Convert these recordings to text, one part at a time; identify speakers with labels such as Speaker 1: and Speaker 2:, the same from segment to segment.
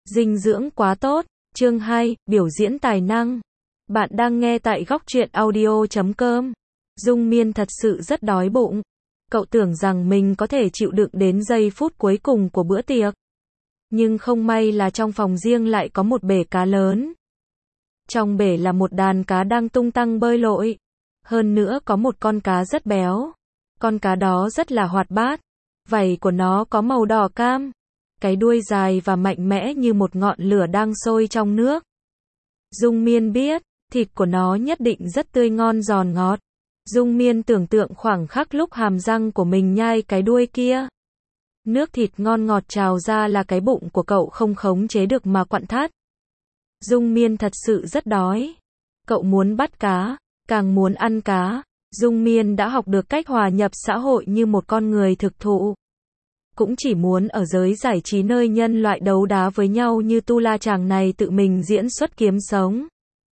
Speaker 1: Dinh dưỡng quá tốt. Chương 2, biểu diễn tài năng. Bạn đang nghe tại góc truyện audio.com. Dung Miên thật sự rất đói bụng. Cậu tưởng rằng mình có thể chịu đựng đến giây phút cuối cùng của bữa tiệc. Nhưng không may là trong phòng riêng lại có một bể cá lớn. Trong bể là một đàn cá đang tung tăng bơi lội. Hơn nữa có một con cá rất béo. Con cá đó rất là hoạt bát. Vảy của nó có màu đỏ cam. Cái đuôi dài và mạnh mẽ như một ngọn lửa đang sôi trong nước. Dung Miên biết, thịt của nó nhất định rất tươi ngon giòn ngọt. Dung Miên tưởng tượng khoảng khắc lúc hàm răng của mình nhai cái đuôi kia. Nước thịt ngon ngọt trào ra là cái bụng của cậu không khống chế được mà quặn thắt. Dung Miên thật sự rất đói. Cậu muốn bắt cá, càng muốn ăn cá. Dung Miên đã học được cách hòa nhập xã hội như một con người thực thụ. Cũng chỉ muốn ở giới giải trí nơi nhân loại đấu đá với nhau như Tu La chàng này tự mình diễn xuất kiếm sống.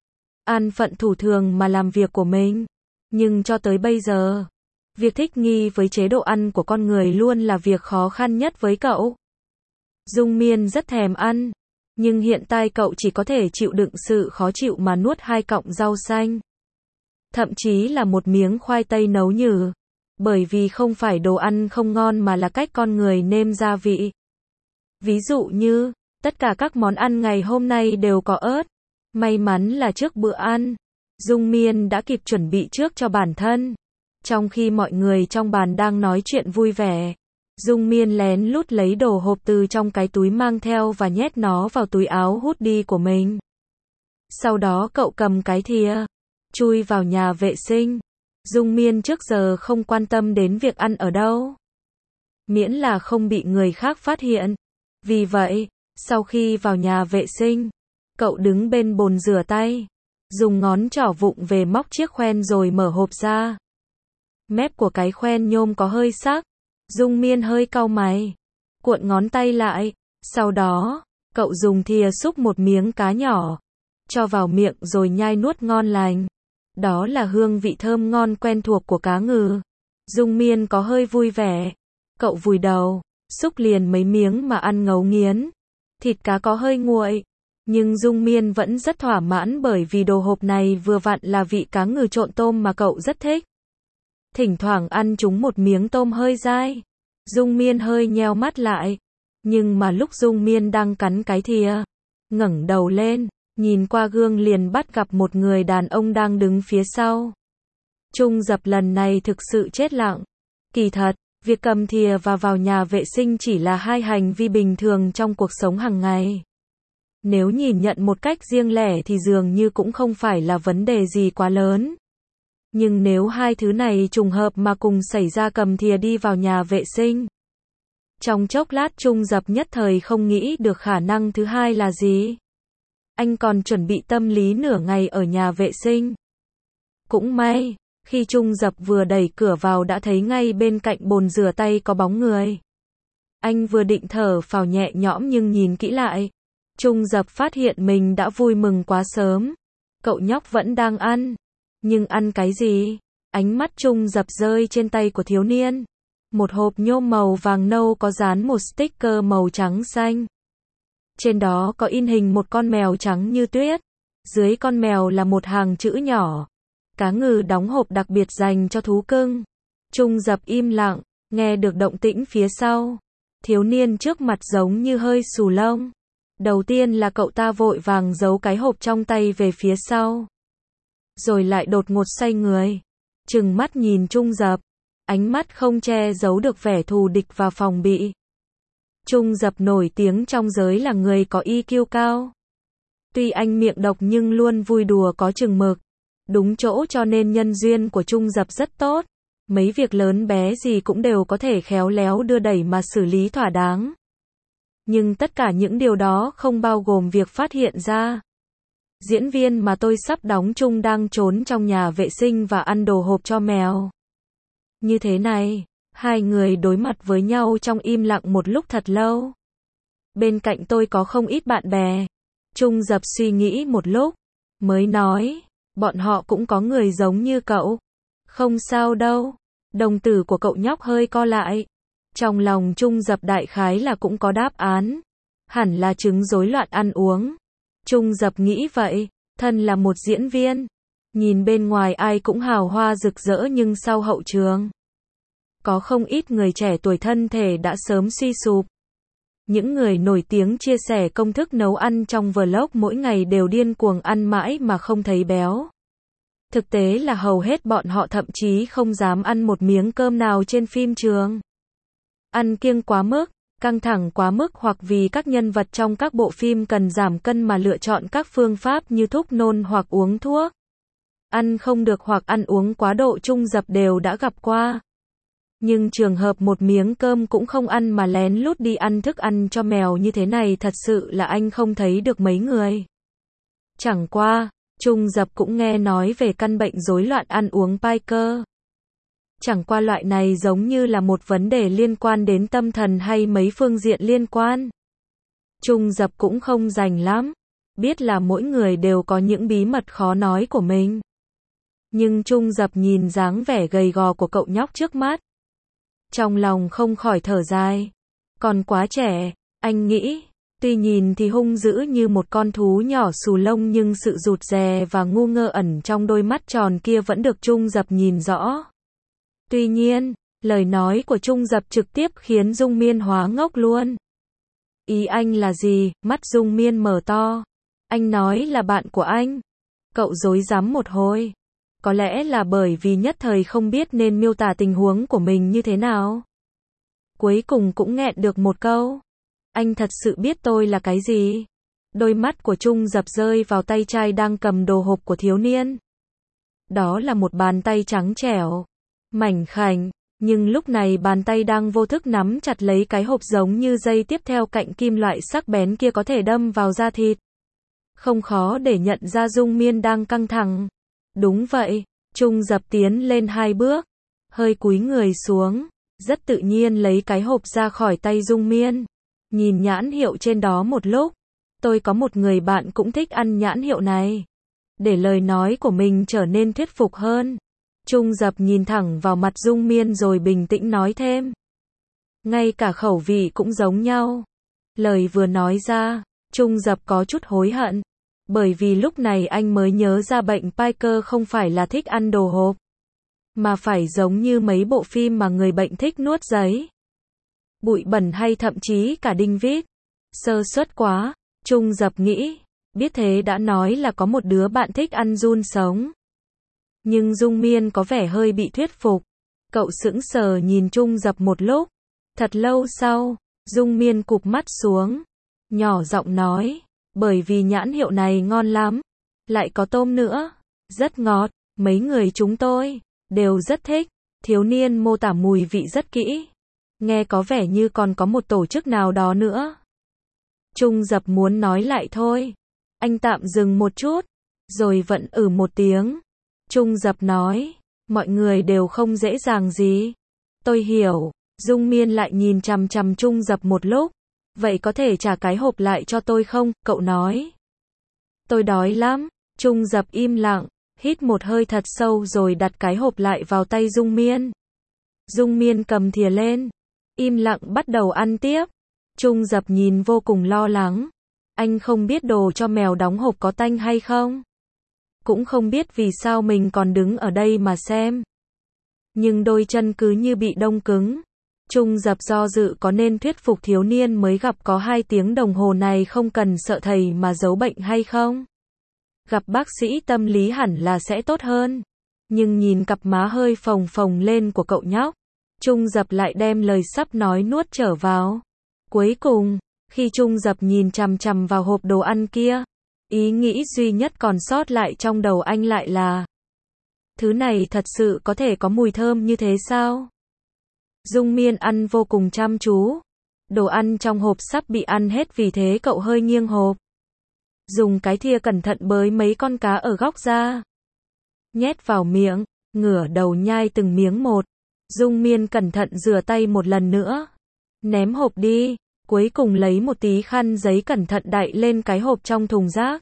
Speaker 1: An phận thủ thường mà làm việc của mình. Nhưng cho tới bây giờ, việc thích nghi với chế độ ăn của con người luôn là việc khó khăn nhất với cậu. Dung Miên rất thèm ăn, nhưng hiện tại cậu chỉ có thể chịu đựng sự khó chịu mà nuốt 2 cọng rau xanh. Thậm chí là một miếng khoai tây nấu nhừ. Bởi vì không phải đồ ăn không ngon mà là cách con người nêm gia vị. Ví dụ như, tất cả các món ăn ngày hôm nay đều có ớt. May mắn là trước bữa ăn, Dung Miên đã kịp chuẩn bị trước cho bản thân. Trong khi mọi người trong bàn đang nói chuyện vui vẻ, Dung Miên lén lút lấy đồ hộp từ trong cái túi mang theo và nhét nó vào túi áo hoodie của mình. Sau đó cậu cầm cái thìa, chui vào nhà vệ sinh. Dung Miên trước giờ không quan tâm đến việc ăn ở đâu. Miễn là không bị người khác phát hiện. Vì vậy, sau khi vào nhà vệ sinh, cậu đứng bên bồn rửa tay, dùng ngón trỏ vụng về móc chiếc khoen rồi mở hộp ra. Mép của cái khoen nhôm có hơi sắc. Dung Miên hơi cau mày, cuộn ngón tay lại. Sau đó, cậu dùng thìa xúc một miếng cá nhỏ, cho vào miệng rồi nhai nuốt ngon lành. Đó là hương vị thơm ngon quen thuộc của cá ngừ. Dung Miên có hơi vui vẻ. Cậu vùi đầu, xúc liền mấy miếng mà ăn ngấu nghiến. Thịt cá có hơi nguội, nhưng Dung Miên vẫn rất thỏa mãn bởi vì đồ hộp này vừa vặn là vị cá ngừ trộn tôm mà cậu rất thích. Thỉnh thoảng ăn chúng một miếng tôm hơi dai, Dung Miên hơi nheo mắt lại. Nhưng mà lúc Dung Miên đang cắn cái thìa, ngẩng đầu lên, nhìn qua gương liền bắt gặp một người đàn ông đang đứng phía sau. Trung Dập lần này thực sự chết lặng. Kỳ thật, việc cầm thìa và vào nhà vệ sinh chỉ là 2 hành vi bình thường trong cuộc sống hàng ngày. Nếu nhìn nhận một cách riêng lẻ thì dường như cũng không phải là vấn đề gì quá lớn. Nhưng nếu hai thứ này trùng hợp mà cùng xảy ra cầm thìa đi vào nhà vệ sinh. Trong chốc lát Trung Dập nhất thời không nghĩ được khả năng thứ hai là gì. Anh còn chuẩn bị tâm lý nửa ngày ở nhà vệ sinh. Cũng may, khi Trung Dập vừa đẩy cửa vào đã thấy ngay bên cạnh bồn rửa tay có bóng người. Anh vừa định thở phào nhẹ nhõm nhưng nhìn kỹ lại, Trung Dập phát hiện mình đã vui mừng quá sớm. Cậu nhóc vẫn đang ăn. Nhưng ăn cái gì? Ánh mắt Trung Dập rơi trên tay của thiếu niên. Một hộp nhôm màu vàng nâu có dán một sticker màu trắng xanh. Trên đó có in hình một con mèo trắng như tuyết. Dưới con mèo là một hàng chữ nhỏ. Cá ngừ đóng hộp đặc biệt dành cho thú cưng. Trung Dập im lặng, nghe được động tĩnh phía sau. Thiếu niên trước mặt giống như hơi xù lông. Đầu tiên là cậu ta vội vàng giấu cái hộp trong tay về phía sau. Rồi lại đột ngột xoay người, trừng mắt nhìn Trung Dập. Ánh mắt không che giấu được vẻ thù địch và phòng bị. Trung Dập nổi tiếng trong giới là người có EQ cao. Tuy anh miệng độc nhưng luôn vui đùa có chừng mực. Đúng chỗ cho nên nhân duyên của Trung Dập rất tốt. Mấy việc lớn bé gì cũng đều có thể khéo léo đưa đẩy mà xử lý thỏa đáng. Nhưng tất cả những điều đó không bao gồm việc phát hiện ra. Diễn viên mà tôi sắp đóng chung đang trốn trong nhà vệ sinh và ăn đồ hộp cho mèo. Như thế này, hai người đối mặt với nhau trong im lặng một lúc thật lâu. Bên cạnh tôi có không ít bạn bè. Trung Dập suy nghĩ một lúc, mới nói, bọn họ cũng có người giống như cậu. Không sao đâu. Đồng tử của cậu nhóc hơi co lại. Trong lòng Trung Dập đại khái là cũng có đáp án. Hẳn là chứng rối loạn ăn uống. Trung Dập nghĩ vậy, thân là một diễn viên. Nhìn bên ngoài ai cũng hào hoa rực rỡ nhưng sau hậu trường, có không ít người trẻ tuổi thân thể đã sớm suy sụp. Những người nổi tiếng chia sẻ công thức nấu ăn trong vlog mỗi ngày đều điên cuồng ăn mãi mà không thấy béo. Thực tế là hầu hết bọn họ thậm chí không dám ăn một miếng cơm nào trên phim trường. Ăn kiêng quá mức, căng thẳng quá mức hoặc vì các nhân vật trong các bộ phim cần giảm cân mà lựa chọn các phương pháp như thuốc nôn hoặc uống thuốc. Ăn không được hoặc ăn uống quá độ Trung Dập đều đã gặp qua. Nhưng trường hợp một miếng cơm cũng không ăn mà lén lút đi ăn thức ăn cho mèo như thế này thật sự là anh không thấy được mấy người. Chẳng qua, Trung Dập cũng nghe nói về căn bệnh rối loạn ăn uống Piker. Chẳng qua loại này giống như là một vấn đề liên quan đến tâm thần hay mấy phương diện liên quan. Trung Dập cũng không rành lắm. Biết là mỗi người đều có những bí mật khó nói của mình. Nhưng Trung Dập nhìn dáng vẻ gầy gò của cậu nhóc trước mắt. Trong lòng không khỏi thở dài. Còn quá trẻ, anh nghĩ. Tuy nhìn thì hung dữ như một con thú nhỏ xù lông nhưng sự rụt rè và ngu ngơ ẩn trong đôi mắt tròn kia vẫn được Trung Dập nhìn rõ. Tuy nhiên, lời nói của Trung Dập trực tiếp khiến Dung Miên hóa ngốc luôn. Ý anh là gì? Mắt Dung Miên mở to. Anh nói là bạn của anh. Cậu rối rắm một hồi. Có lẽ là bởi vì nhất thời không biết nên miêu tả tình huống của mình như thế nào. Cuối cùng cũng nghẹn được một câu. Anh thật sự biết tôi là cái gì? Đôi mắt của Trung Dập rơi vào tay trai đang cầm đồ hộp của thiếu niên. Đó là một bàn tay trắng trẻo, mảnh khảnh, nhưng lúc này bàn tay đang vô thức nắm chặt lấy cái hộp giống như dây tiếp theo cạnh kim loại sắc bén kia có thể đâm vào da thịt. Không khó để nhận ra Dung Miên đang căng thẳng. Đúng vậy, Trung Dập tiến lên 2 bước, hơi cúi người xuống, rất tự nhiên lấy cái hộp ra khỏi tay Dung Miên. Nhìn nhãn hiệu trên đó một lúc, tôi có một người bạn cũng thích ăn nhãn hiệu này. Để lời nói của mình trở nên thuyết phục hơn, Trung Dập nhìn thẳng vào mặt Dung Miên rồi bình tĩnh nói thêm. Ngay cả khẩu vị cũng giống nhau. Lời vừa nói ra, Trung Dập có chút hối hận. Bởi vì lúc này anh mới nhớ ra bệnh Piker không phải là thích ăn đồ hộp, mà phải giống như mấy bộ phim mà người bệnh thích nuốt giấy, bụi bẩn hay thậm chí cả đinh vít. Sơ suất quá, Trung Dập nghĩ. Biết thế đã nói là có một đứa bạn thích ăn giun sống. Nhưng Dung Miên có vẻ hơi bị thuyết phục. Cậu sững sờ nhìn Trung Dập một lúc. Thật lâu sau, Dung Miên cụp mắt xuống, nhỏ giọng nói. Bởi vì nhãn hiệu này ngon lắm. Lại có tôm nữa. Rất ngọt. Mấy người chúng tôi đều rất thích. Thiếu niên mô tả mùi vị rất kỹ. Nghe có vẻ như còn có một tổ chức nào đó nữa. Trung Dập muốn nói lại thôi. Anh tạm dừng một chút. Rồi vẫn một tiếng. Trung Dập nói. Mọi người đều không dễ dàng gì. Tôi hiểu. Dung Miên lại nhìn chằm chằm Trung Dập một lúc. Vậy có thể trả cái hộp lại cho tôi không? Cậu nói. Tôi đói lắm. Trung Dập im lặng, hít một hơi thật sâu rồi đặt cái hộp lại vào tay Dung Miên. Dung Miên cầm thìa lên, im lặng bắt đầu ăn tiếp. Trung Dập nhìn vô cùng lo lắng. Anh không biết đồ cho mèo đóng hộp có tanh hay không. Cũng không biết vì sao mình còn đứng ở đây mà xem. Nhưng đôi chân cứ như bị đông cứng. Trung Dập do dự có nên thuyết phục thiếu niên mới gặp có 2 tiếng đồng hồ này không cần sợ thầy mà giấu bệnh hay không. Gặp bác sĩ tâm lý hẳn là sẽ tốt hơn. Nhưng nhìn cặp má hơi phồng phồng lên của cậu nhóc, Trung Dập lại đem lời sắp nói nuốt trở vào. Cuối cùng, khi Trung Dập nhìn chằm chằm vào hộp đồ ăn kia, ý nghĩ duy nhất còn sót lại trong đầu anh lại là: thứ này thật sự có thể có mùi thơm như thế sao? Dung Miên ăn vô cùng chăm chú. Đồ ăn trong hộp sắp bị ăn hết vì thế cậu hơi nghiêng hộp. Dùng cái thìa cẩn thận bới mấy con cá ở góc ra. Nhét vào miệng, ngửa đầu nhai từng miếng một. Dung Miên cẩn thận rửa tay một lần nữa. Ném hộp đi, cuối cùng lấy một tí khăn giấy cẩn thận đậy lên cái hộp trong thùng rác.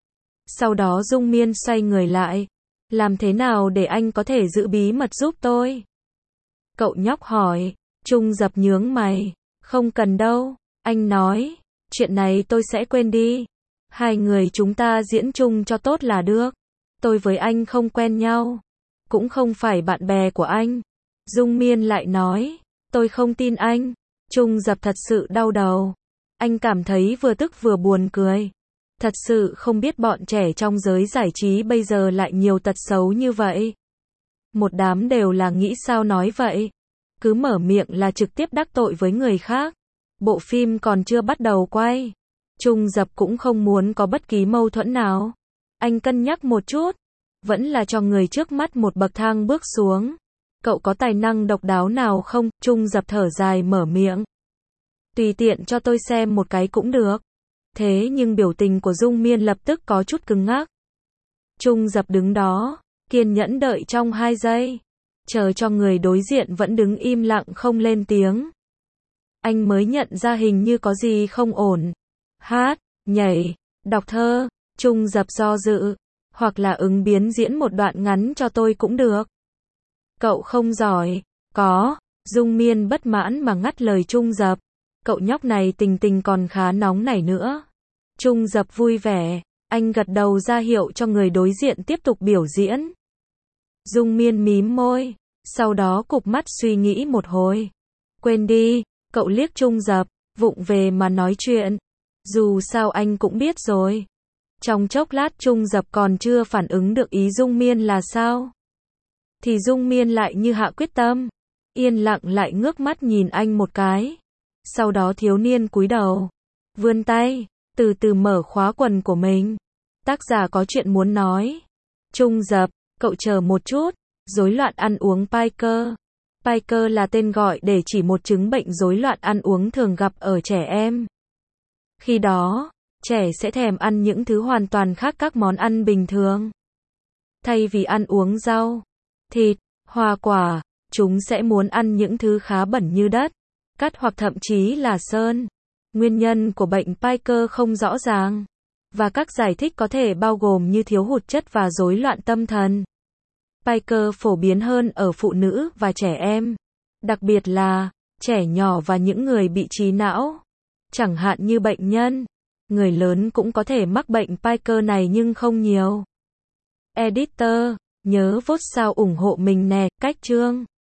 Speaker 1: Sau đó Dung Miên xoay người lại. Làm thế nào để anh có thể giữ bí mật giúp tôi? Cậu nhóc hỏi. Trung Dập nhướng mày. Không cần đâu, anh nói. Chuyện này tôi sẽ quên đi. Hai người chúng ta diễn chung cho tốt là được. Tôi với anh không quen nhau. Cũng không phải bạn bè của anh. Dung Miên lại nói. Tôi không tin anh. Trung Dập thật sự đau đầu. Anh cảm thấy vừa tức vừa buồn cười. Thật sự không biết bọn trẻ trong giới giải trí bây giờ lại nhiều tật xấu như vậy. Một đám đều là nghĩ sao nói vậy. Cứ mở miệng là trực tiếp đắc tội với người khác. Bộ phim còn chưa bắt đầu quay. Trung Dập cũng không muốn có bất kỳ mâu thuẫn nào. Anh cân nhắc một chút. Vẫn là cho người trước mắt một bậc thang bước xuống. Cậu có tài năng độc đáo nào không? Trung Dập thở dài mở miệng. Tùy tiện cho tôi xem một cái cũng được. Thế nhưng biểu tình của Dung Miên lập tức có chút cứng ngắc. Trung Dập đứng đó, kiên nhẫn đợi trong 2 giây. Chờ cho người đối diện vẫn đứng im lặng không lên tiếng. Anh mới nhận ra hình như có gì không ổn. Hát, nhảy, đọc thơ, Trung Dập do dự. Hoặc là ứng biến diễn một đoạn ngắn cho tôi cũng được. Cậu không giỏi. Có. Dung Miên bất mãn mà ngắt lời Trung Dập. Cậu nhóc này tình tình còn khá nóng nảy nữa. Trung Dập vui vẻ. Anh gật đầu ra hiệu cho người đối diện tiếp tục biểu diễn. Dung Miên mím môi. Sau đó cụp mắt suy nghĩ một hồi. Quên đi. Cậu liếc Trung Dập. Vụng về mà nói chuyện. Dù sao anh cũng biết rồi. Trong chốc lát Trung Dập còn chưa phản ứng được ý Dung Miên là sao. Thì Dung Miên lại như hạ quyết tâm. Yên lặng lại ngước mắt nhìn anh một cái. Sau đó thiếu niên cúi đầu. Vươn tay. Từ từ mở khóa quần của mình. Tác giả có chuyện muốn nói. Trung Dập, cậu chờ một chút. Rối loạn ăn uống Piker. Piker là tên gọi để chỉ một chứng bệnh rối loạn ăn uống thường gặp ở trẻ em. Khi đó, trẻ sẽ thèm ăn những thứ hoàn toàn khác các món ăn bình thường. Thay vì ăn uống rau, thịt, hoa quả, chúng sẽ muốn ăn những thứ khá bẩn như đất, cát hoặc thậm chí là sơn. Nguyên nhân của bệnh Piker không rõ ràng, và các giải thích có thể bao gồm như thiếu hụt chất và rối loạn tâm thần. Piker phổ biến hơn ở phụ nữ và trẻ em, đặc biệt là trẻ nhỏ và những người bị trí não, chẳng hạn như bệnh nhân. Người lớn cũng có thể mắc bệnh Piker này nhưng không nhiều. Editor, nhớ vote sao ủng hộ mình nè, cách chương.